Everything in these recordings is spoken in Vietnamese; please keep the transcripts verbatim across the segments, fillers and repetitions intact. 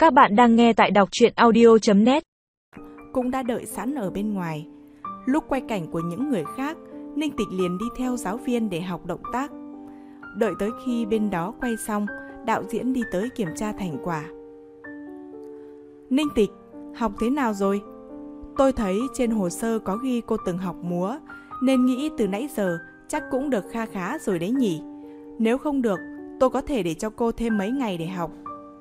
Các bạn đang nghe tại đọc truyện audio chấm net. Cũng đã đợi sẵn ở bên ngoài. Lúc quay cảnh của những người khác, Ninh Tịch liền đi theo giáo viên để học động tác. Đợi tới khi bên đó quay xong, đạo diễn đi tới kiểm tra thành quả. Ninh Tịch, học thế nào rồi? Tôi thấy trên hồ sơ có ghi cô từng học múa, nên nghĩ từ nãy giờ chắc cũng được kha khá rồi đấy nhỉ. Nếu không được, tôi có thể để cho cô thêm mấy ngày để học.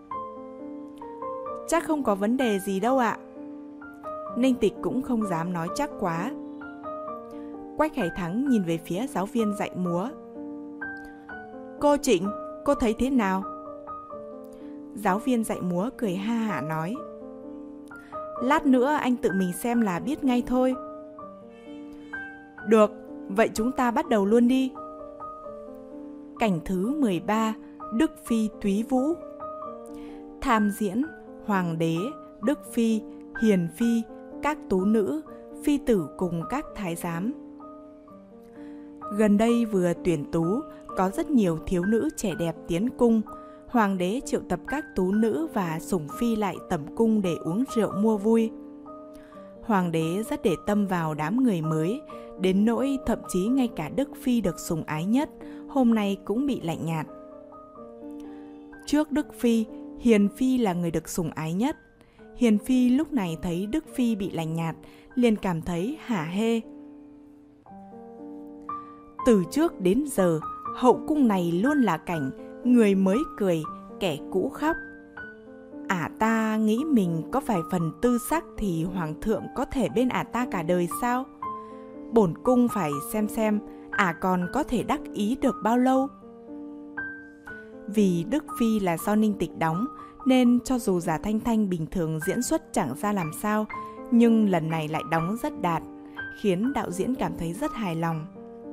Chắc không có vấn đề gì đâu ạ. Ninh Tịch cũng không dám nói chắc quá. Quách Khải Thắng nhìn về phía giáo viên dạy múa. Cô Trịnh, cô thấy thế nào? Giáo viên dạy múa cười ha hả nói. Lát nữa anh tự mình xem là biết ngay thôi. Được, vậy chúng ta bắt đầu luôn đi. Cảnh thứ mười ba, Đức Phi Túy Vũ. Tham diễn Hoàng đế, Đức Phi, Hiền Phi, các tú nữ, phi tử cùng các thái giám. Gần đây vừa tuyển tú, có rất nhiều thiếu nữ trẻ đẹp tiến cung. Hoàng đế triệu tập các tú nữ và sủng phi lại tẩm cung để uống rượu mua vui. Hoàng đế rất để tâm vào đám người mới, đến nỗi thậm chí ngay cả Đức Phi được sủng ái nhất, hôm nay cũng bị lạnh nhạt. Trước Đức Phi, Hiền Phi là người được sủng ái nhất. Hiền Phi lúc này thấy Đức Phi bị lạnh nhạt, liền cảm thấy hả hê. Từ trước đến giờ, hậu cung này luôn là cảnh người mới cười, kẻ cũ khóc. Ả ta nghĩ mình có vài phần tư sắc thì hoàng thượng có thể bên ả ta cả đời sao? Bổn cung phải xem xem ả còn có thể đắc ý được bao lâu. Vì Đức Phi là do Ninh Tịch đóng, nên cho dù Giả Thanh Thanh bình thường diễn xuất chẳng ra làm sao, nhưng lần này lại đóng rất đạt, khiến đạo diễn cảm thấy rất hài lòng.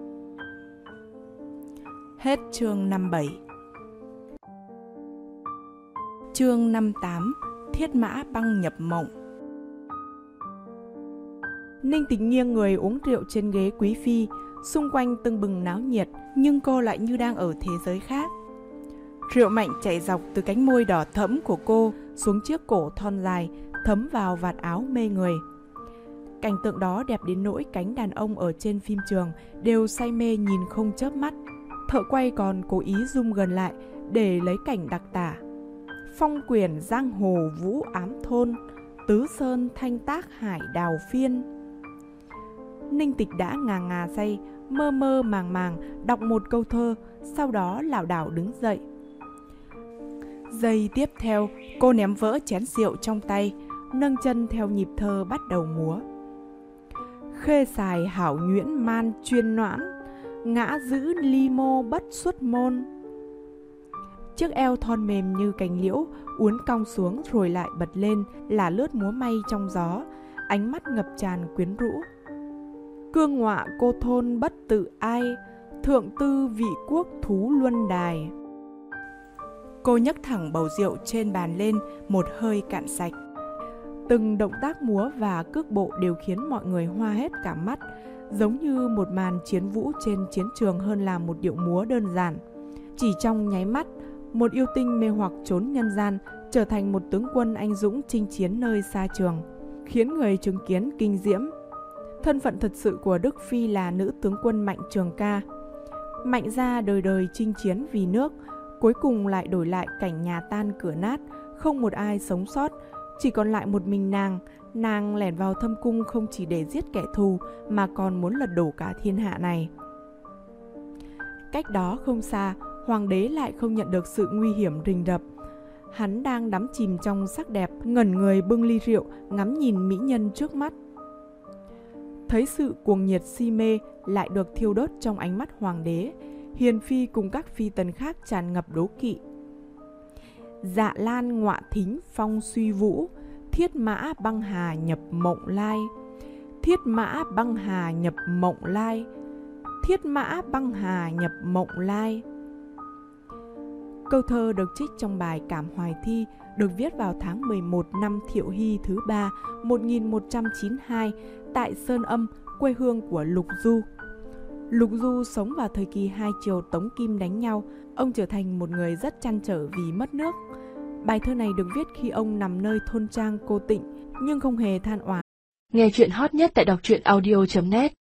Hết chương năm mươi bảy. Chương năm mươi tám, Thiết Mã Băng nhập mộng. Ninh Tịch nghiêng người uống rượu trên ghế quý phi, xung quanh tưng bừng náo nhiệt, nhưng cô lại như đang ở thế giới khác. Rượu mạnh chảy dọc từ cánh môi đỏ thẫm của cô xuống chiếc cổ thon dài, thấm vào vạt áo mê người. Cảnh tượng đó đẹp đến nỗi cánh đàn ông ở trên phim trường đều say mê nhìn không chớp mắt. Thợ quay còn cố ý zoom gần lại để lấy cảnh đặc tả. Phong quyển giang hồ vũ ám thôn, tứ sơn thanh tác hải đào phiên. Ninh Tịch đã ngà ngà say, mơ mơ màng màng đọc một câu thơ, sau đó lảo đảo đứng dậy. Giây tiếp theo, cô ném vỡ chén rượu trong tay, nâng chân theo nhịp thơ bắt đầu múa. Khê xài hảo nhuyễn man chuyên noãn, ngã giữ ly mô bất xuất môn. Chiếc eo thon mềm như cành liễu uốn cong xuống rồi lại bật lên, là lướt múa may trong gió, ánh mắt ngập tràn quyến rũ. Cương ngọa cô thôn bất tự ai, thượng tư vị quốc thú luân đài. Cô nhấc thẳng bầu rượu trên bàn lên, một hơi cạn sạch. Từng động tác múa và cước bộ đều khiến mọi người hoa hết cả mắt, giống như một màn chiến vũ trên chiến trường hơn là một điệu múa đơn giản. Chỉ trong nháy mắt, một yêu tinh mê hoặc trốn nhân gian trở thành một tướng quân anh dũng chinh chiến nơi xa trường, khiến người chứng kiến kinh diễm. Thân phận thật sự của Đức Phi là nữ tướng quân Mạnh Trường Ca. Mạnh gia đời đời chinh chiến vì nước, cuối cùng lại đổi lại cảnh nhà tan cửa nát, không một ai sống sót, chỉ còn lại một mình nàng. Nàng lẻn vào thâm cung không chỉ để giết kẻ thù mà còn muốn lật đổ cả thiên hạ này. Cách đó không xa, hoàng đế lại không nhận được sự nguy hiểm rình rập. Hắn đang đắm chìm trong sắc đẹp, ngẩn người bưng ly rượu, ngắm nhìn mỹ nhân trước mắt. Thấy sự cuồng nhiệt si mê lại được thiêu đốt trong ánh mắt hoàng đế, Hiền Phi cùng các phi tần khác tràn ngập đố kỵ. Dạ lan ngọa thính phong suy vũ, thiết mã băng hà nhập mộng lai. Thiết mã băng hà nhập mộng lai. Thiết mã băng hà nhập mộng lai. Câu thơ được trích trong bài Cảm Hoài Thi, được viết vào tháng mười một năm Thiệu Hy thứ ba một nghìn một trăm chín mươi hai tại Sơn Âm, quê hương của Lục Du. Lục Du sống vào thời kỳ hai triều Tống Kim đánh nhau. Ông trở thành một người rất trăn trở vì mất nước. Bài thơ này được viết khi ông nằm nơi thôn trang cô tịnh, nhưng không hề than oán. Nghe chuyện hot nhất tại đọc truyện audio chấm net.